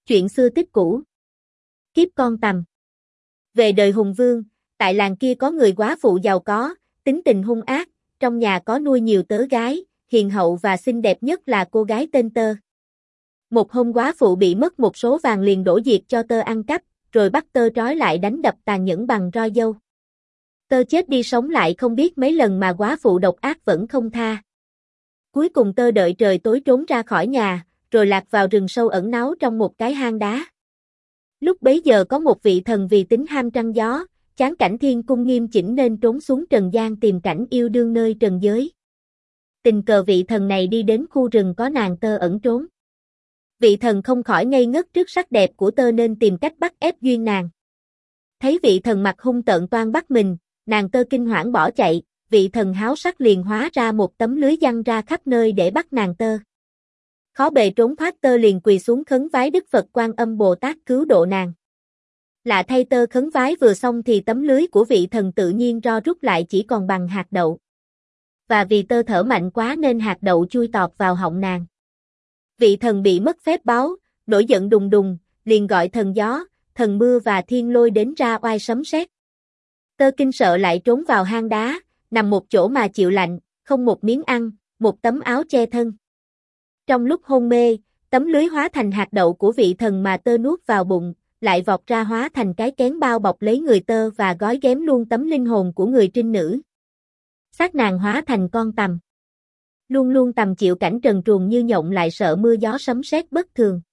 Chuyện xưa tích cũ. Kiếp con tằm. Về đời Hùng Vương, tại làng kia có người góa phụ giàu có, tính tình hung ác, trong nhà có nuôi nhiều tớ gái, hiền hậu và xinh đẹp nhất là cô gái tên Tơ. Một hôm góa phụ bị mất một số vàng liền đổ diệt cho Tơ ăn cắp, rồi bắt Tơ trói lại đánh đập tàn nhẫn bằng roi dâu. Tơ chết đi sống lại không biết mấy lần mà góa phụ độc ác vẫn không tha. Cuối cùng Tơ đợi trời tối trốn ra khỏi nhà, rồi lạc vào rừng sâu ẩn náu trong một cái hang đá. Lúc bấy giờ có một vị thần vì tính ham trăng gió, chán cảnh thiên cung nghiêm chỉnh nên trốn xuống trần gian tìm cảnh yêu đương nơi trần giới. Tình cờ vị thần này đi đến khu rừng có nàng Tơ ẩn trốn. Vị thần không khỏi ngây ngất trước sắc đẹp của Tơ nên tìm cách bắt ép duyên nàng. Thấy vị thần mặt hung tợn toan bắt mình, nàng Tơ kinh hoảng bỏ chạy, vị thần háo sắc liền hóa ra một tấm lưới giăng ra khắp nơi để bắt nàng Tơ. Khó bề trốn thoát, Tơ liền quỳ xuống khấn vái Đức Phật Quan Âm Bồ Tát cứu độ nàng. Lạ thay, Tơ khấn vái vừa xong thì tấm lưới của vị thần tự nhiên ro rút lại chỉ còn bằng hạt đậu. Và vì Tơ thở mạnh quá nên hạt đậu chui tọt vào họng nàng. Vị thần bị mất phép báo, nổi giận đùng đùng, liền gọi thần gió, thần mưa và thiên lôi đến ra oai sấm sét. Tơ kinh sợ lại trốn vào hang đá, nằm một chỗ mà chịu lạnh, không một miếng ăn, một tấm áo che thân. Trong lúc hôn mê, tấm lưới hóa thành hạt đậu của vị thần mà Tơ nuốt vào bụng, lại vọt ra hóa thành cái kén bao bọc lấy người Tơ và gói ghém luôn tấm linh hồn của người trinh nữ. Xác nàng hóa thành con tằm. Luôn luôn tằm chịu cảnh trần truồng như nhộng lại sợ mưa gió sấm sét bất thường.